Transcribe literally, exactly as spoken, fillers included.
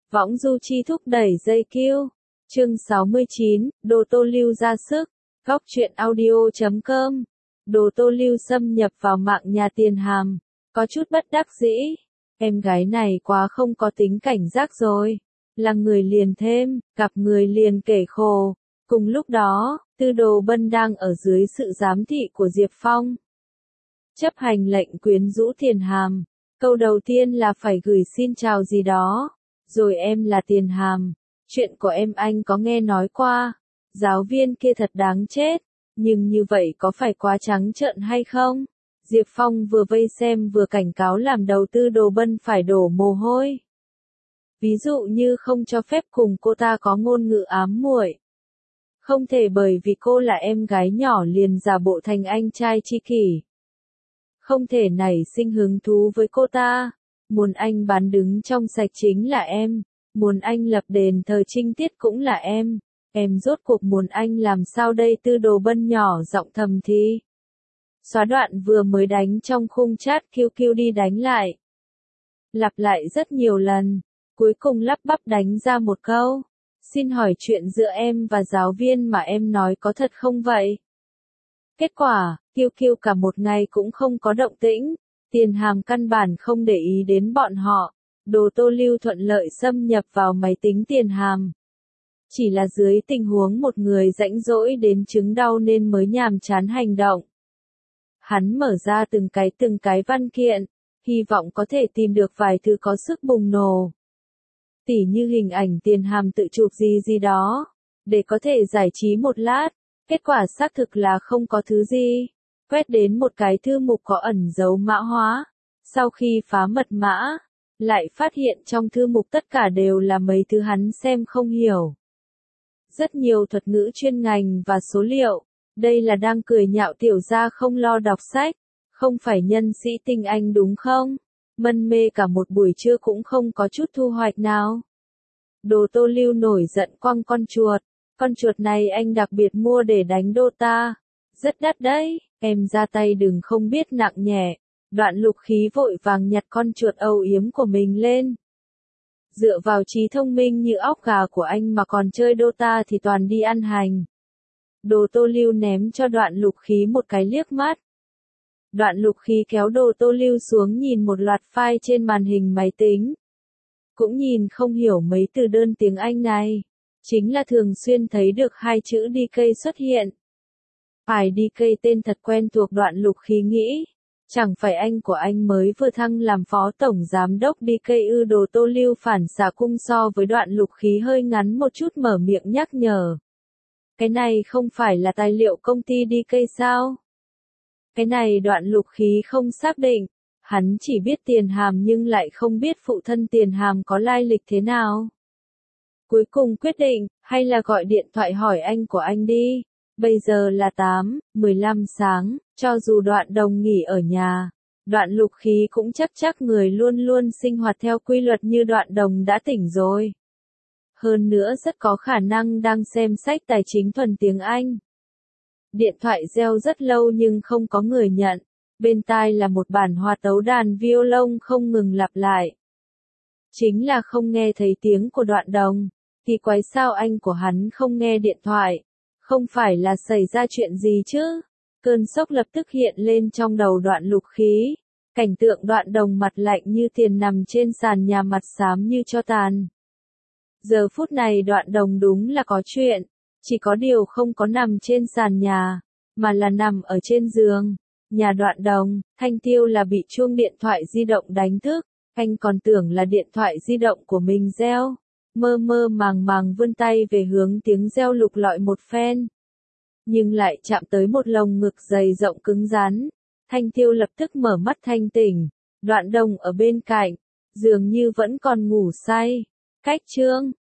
Võng du chi thúc đẩy dây kiêu. Chương sáu mươi chín, Đồ Tô Lưu ra sức. Góc truyện audio chấm com. Đồ Tô Lưu xâm nhập vào mạng nhà Tiền Hàm. Có chút bất đắc dĩ. Em gái này quá không có tính cảnh giác rồi. Là người liền thêm, gặp người liền kể khổ. Cùng lúc đó, Tư Đồ Bân đang ở dưới sự giám thị của Diệp Phong. Chấp hành lệnh quyến rũ Tiền Hàm. Câu đầu tiên là phải gửi xin chào gì đó. Rồi em là Tiền Hàm. Chuyện của em anh có nghe nói qua. Giáo viên kia thật đáng chết. Nhưng như vậy có phải quá trắng trợn hay không? Diệp Phong vừa vây xem vừa cảnh cáo làm đầu Tư Đồ Bân phải đổ mồ hôi. Ví dụ như không cho phép cùng cô ta có ngôn ngữ ám muội. Không thể bởi vì cô là em gái nhỏ liền giả bộ thành anh trai tri kỷ. Không thể nảy sinh hứng thú với cô ta. Muốn anh bán đứng trong sạch chính là em. Muốn anh lập đền thờ Trinh Tiết cũng là em. Em rốt cuộc muốn anh làm sao đây? Tư Đồ Bân nhỏ giọng thầm thì. Xóa đoạn vừa mới đánh trong khung chat quy quy đi đánh lại. Lặp lại rất nhiều lần. Cuối cùng lắp bắp đánh ra một câu. Xin hỏi chuyện giữa em và giáo viên mà em nói có thật không vậy? Kết quả, quy quy cả một ngày cũng không có động tĩnh. Tiền Hàm căn bản không để ý đến bọn họ. Đồ Tô Lưu thuận lợi xâm nhập vào máy tính Tiền Hàm. Chỉ là dưới tình huống một người rãnh rỗi đến chứng đau nên mới nhàm chán hành động. Hắn mở ra từng cái từng cái văn kiện, hy vọng có thể tìm được vài thứ có sức bùng nổ. Tỉ như hình ảnh Tiền Hàm tự chụp gì gì đó, để có thể giải trí một lát. Kết quả xác thực là không có thứ gì. Quét đến một cái thư mục có ẩn dấu mã hóa. Sau khi phá mật mã, lại phát hiện trong thư mục tất cả đều là mấy thứ hắn xem không hiểu. Rất nhiều thuật ngữ chuyên ngành và số liệu. Đây là đang cười nhạo tiểu gia không lo đọc sách. Không phải nhân sĩ tinh anh đúng không? Mân mê cả một buổi trưa cũng không có chút thu hoạch nào. Đồ Tô Lưu nổi giận quăng con chuột. Con chuột này anh đặc biệt mua để đánh Dota. Rất đắt đấy, em ra tay đừng không biết nặng nhẹ. Đoạn Lục Khí vội vàng nhặt con chuột âu yếm của mình lên. Dựa vào trí thông minh như óc gà của anh mà còn chơi Dota thì toàn đi ăn hành. Đồ Tô Lưu ném cho Đoạn Lục Khí một cái liếc mắt. Đoạn Lục Khí kéo Đồ Tô Lưu xuống nhìn một loạt file trên màn hình máy tính. Cũng nhìn không hiểu mấy từ đơn tiếng Anh này. Chính là thường xuyên thấy được hai chữ đê ca xuất hiện. Phải đê ca tên thật quen thuộc. Đoạn Lục Khí nghĩ. Chẳng phải anh của anh mới vừa thăng làm phó tổng giám đốc đê ca ư? Đồ Tô Lưu phản xạ cung so với Đoạn Lục Khí hơi ngắn một chút mở miệng nhắc nhở. Cái này không phải là tài liệu công ty đê ca sao? Cái này Đoạn Lục Khí không xác định. Hắn chỉ biết Tiền Hàm nhưng lại không biết phụ thân Tiền Hàm có lai lịch thế nào. Cuối cùng quyết định, hay là gọi điện thoại hỏi anh của anh đi. Bây giờ là tám, mười lăm sáng, cho dù Đoạn Đồng nghỉ ở nhà, Đoạn Lục Khí cũng chắc chắc người luôn luôn sinh hoạt theo quy luật như Đoạn Đồng đã tỉnh rồi. Hơn nữa rất có khả năng đang xem sách tài chính thuần tiếng Anh. Điện thoại reo rất lâu nhưng không có người nhận. Bên tai là một bản hòa tấu đàn violon không ngừng lặp lại. Chính là không nghe thấy tiếng của Đoạn Đồng. Thì quái sao anh của hắn không nghe điện thoại? Không phải là xảy ra chuyện gì chứ? Cơn sốc lập tức hiện lên trong đầu Đoạn Lục Khí. Cảnh tượng Đoạn Đồng mặt lạnh như tiền nằm trên sàn nhà mặt xám như tro tàn. Giờ phút này Đoạn Đồng đúng là có chuyện. Chỉ có điều không có nằm trên sàn nhà, mà là nằm ở trên giường. Nhà Đoạn Đồng, Thanh Tiêu là bị chuông điện thoại di động đánh thức. Anh còn tưởng là điện thoại di động của mình reo. Mơ mơ màng màng vươn tay về hướng tiếng reo lục lọi một phen. Nhưng lại chạm tới một lồng ngực dày rộng cứng rắn. Thanh Tiêu lập tức mở mắt thanh tỉnh. Đoạn Đồng ở bên cạnh, dường như vẫn còn ngủ say. Cách chương,